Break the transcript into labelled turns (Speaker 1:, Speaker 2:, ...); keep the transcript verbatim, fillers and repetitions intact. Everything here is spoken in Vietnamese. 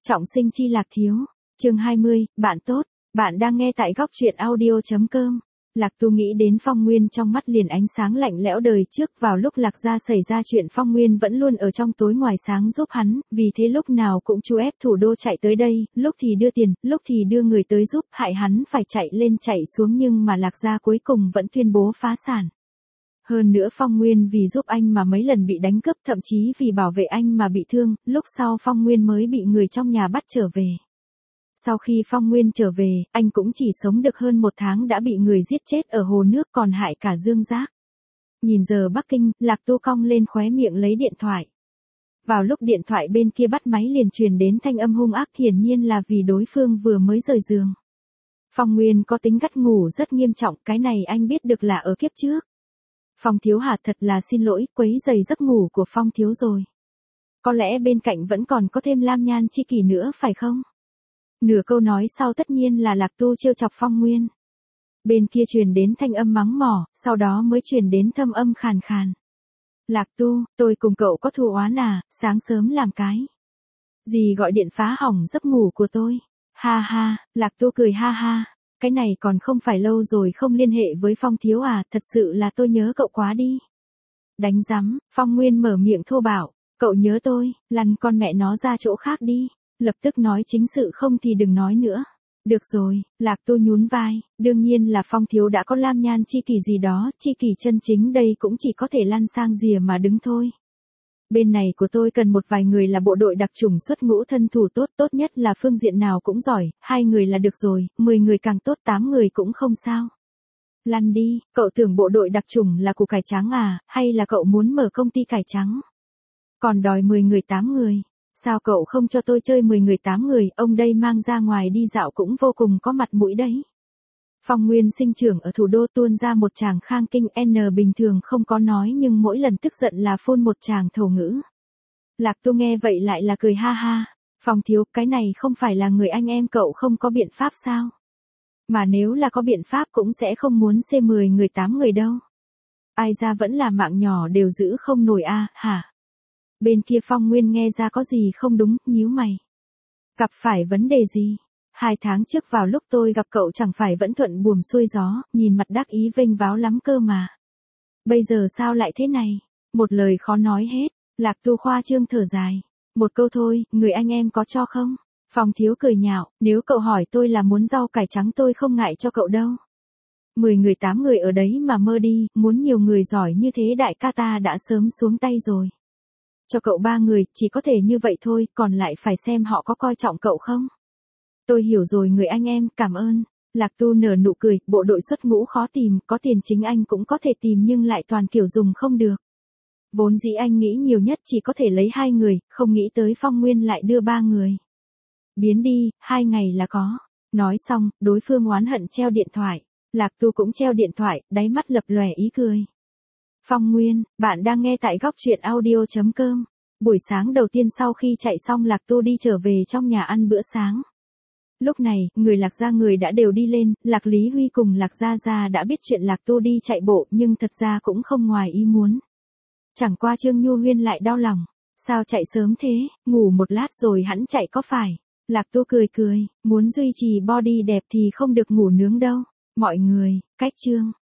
Speaker 1: Trọng sinh chi Lạc Thiếu. Chương hai mươi, bạn tốt. Bạn đang nghe tại góc truyện audio chấm com. Lạc Tu nghĩ đến Phong Nguyên trong mắt liền ánh sáng lạnh lẽo đời trước, vào lúc Lạc gia xảy ra chuyện Phong Nguyên vẫn luôn ở trong tối ngoài sáng giúp hắn, vì thế lúc nào cũng chu ép thủ đô chạy tới đây, lúc thì đưa tiền, lúc thì đưa người tới giúp, hại hắn phải chạy lên chạy xuống, nhưng mà Lạc gia cuối cùng vẫn tuyên bố phá sản. Hơn nữa Phong Nguyên vì giúp anh mà mấy lần bị đánh cướp, thậm chí vì bảo vệ anh mà bị thương, lúc sau Phong Nguyên mới bị người trong nhà bắt trở về. Sau khi Phong Nguyên trở về, anh cũng chỉ sống được hơn một tháng đã bị người giết chết ở hồ nước, còn hại cả Dương Giác. Nhìn giờ Bắc Kinh, Lạc Tu cong lên khóe miệng lấy điện thoại. Vào lúc điện thoại bên kia bắt máy liền truyền đến thanh âm hung ác, hiển nhiên là vì đối phương vừa mới rời giường. Phong Nguyên có tính gắt ngủ rất nghiêm trọng, cái này anh biết được là ở kiếp trước. Phong Thiếu Hà, thật là xin lỗi, quấy rầy giấc ngủ của Phong Thiếu rồi. Có lẽ bên cạnh vẫn còn có thêm Lam Nhan chi kỷ nữa phải không? Nửa câu nói sau tất nhiên là Lạc Tu trêu chọc Phong Nguyên. Bên kia truyền đến thanh âm mắng mỏ, sau đó mới truyền đến thâm âm khàn khàn. Lạc Tu, tôi cùng cậu có thù oán à, sáng sớm làm cái gì gọi điện phá hỏng giấc ngủ của tôi. Ha ha, Lạc Tu cười ha ha. Cái này còn không phải lâu rồi không liên hệ với Phong Thiếu à, thật sự là tôi nhớ cậu quá đi. Đánh rắm, Phong Nguyên mở miệng thô bạo, cậu nhớ tôi, lăn con mẹ nó ra chỗ khác đi, lập tức nói chính sự không thì đừng nói nữa. Được rồi, Lạc Tu nhún vai, đương nhiên là Phong Thiếu đã có Lam Nhan chi kỷ gì đó, chi kỷ chân chính đây cũng chỉ có thể lăn sang rìa mà đứng thôi. Bên này của tôi cần một vài người là bộ đội đặc chủng xuất ngũ thân thủ tốt, tốt nhất là phương diện nào cũng giỏi, hai người là được rồi, mười người càng tốt, tám người cũng không sao. Lăn đi, cậu tưởng bộ đội đặc chủng là củ cải trắng à, hay là cậu muốn mở công ty cải trắng? Còn đòi mười người tám người, sao cậu không cho tôi chơi mười người tám người, ông đây mang ra ngoài đi dạo cũng vô cùng có mặt mũi đấy. Phong Nguyên sinh trưởng ở thủ đô, tuôn ra một tràng khang kinh N bình thường không có nói, nhưng mỗi lần tức giận là phun một tràng thổ ngữ. Lạc Tu nghe vậy lại là cười ha ha. Phong Thiếu, cái này không phải là người anh em cậu không có biện pháp sao? Mà nếu là có biện pháp cũng sẽ không muốn xê mười người tám người đâu. Ai ra vẫn là mạng nhỏ đều giữ không nổi a, à, hả? Bên kia Phong Nguyên nghe ra có gì không đúng, nhíu mày. Gặp phải vấn đề gì? Hai tháng trước vào lúc tôi gặp cậu chẳng phải vẫn thuận buồm xuôi gió, nhìn mặt đắc ý vênh váo lắm cơ mà. Bây giờ sao lại thế này? Một lời khó nói hết. Lạc Tu khoa trương thở dài. Một câu thôi, người anh em có cho không? Phong Thiếu cười nhạo, nếu cậu hỏi tôi là muốn rau cải trắng tôi không ngại cho cậu đâu. Mười người tám người ở đấy mà mơ đi, muốn nhiều người giỏi như thế đại ca ta đã sớm xuống tay rồi. Cho cậu ba người, chỉ có thể như vậy thôi, còn lại phải xem họ có coi trọng cậu không. Tôi hiểu rồi người anh em, cảm ơn. Lạc Tu nở nụ cười, bộ đội xuất ngũ khó tìm, có tiền chính anh cũng có thể tìm nhưng lại toàn kiểu dùng không được. Vốn dĩ anh nghĩ nhiều nhất chỉ có thể lấy hai người, không nghĩ tới Phong Nguyên lại đưa ba người. Biến đi, hai ngày là có. Nói xong, đối phương oán hận treo điện thoại. Lạc Tu cũng treo điện thoại, đáy mắt lập lòe ý cười. Phong Nguyên, bạn đang nghe tại góc truyện audio chấm com. Buổi sáng đầu tiên sau khi chạy xong Lạc Tu đi trở về trong nhà ăn bữa sáng. Lúc này, người Lạc gia người đã đều đi lên, Lạc Lý Huy cùng Lạc Gia Gia đã biết chuyện Lạc Tu đi chạy bộ nhưng thật ra cũng không ngoài ý muốn. Chẳng qua Trương Nhu Huyên lại đau lòng. Sao chạy sớm thế, ngủ một lát rồi hẵng chạy có phải? Lạc Tu cười cười, muốn duy trì body đẹp thì không được ngủ nướng đâu. Mọi người, cách chương.